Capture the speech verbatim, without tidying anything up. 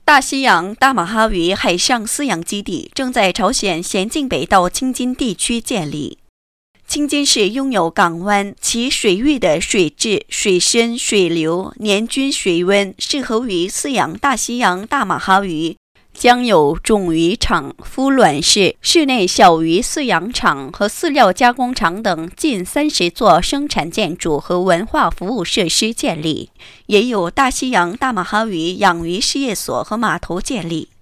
大西洋大马哈鱼海上饲养基地正在朝鲜咸镜北道青津地区建立。青津市拥有港湾，其水域的水质、水深、水流、年均水温适合于饲养大西洋大马哈鱼，将有种鱼场、孵卵室、室内小鱼饲养场和饲料加工厂等近三十座生产建筑和文化服务设施建立，也有大西洋大马哈鱼养鱼事业所和码头建立。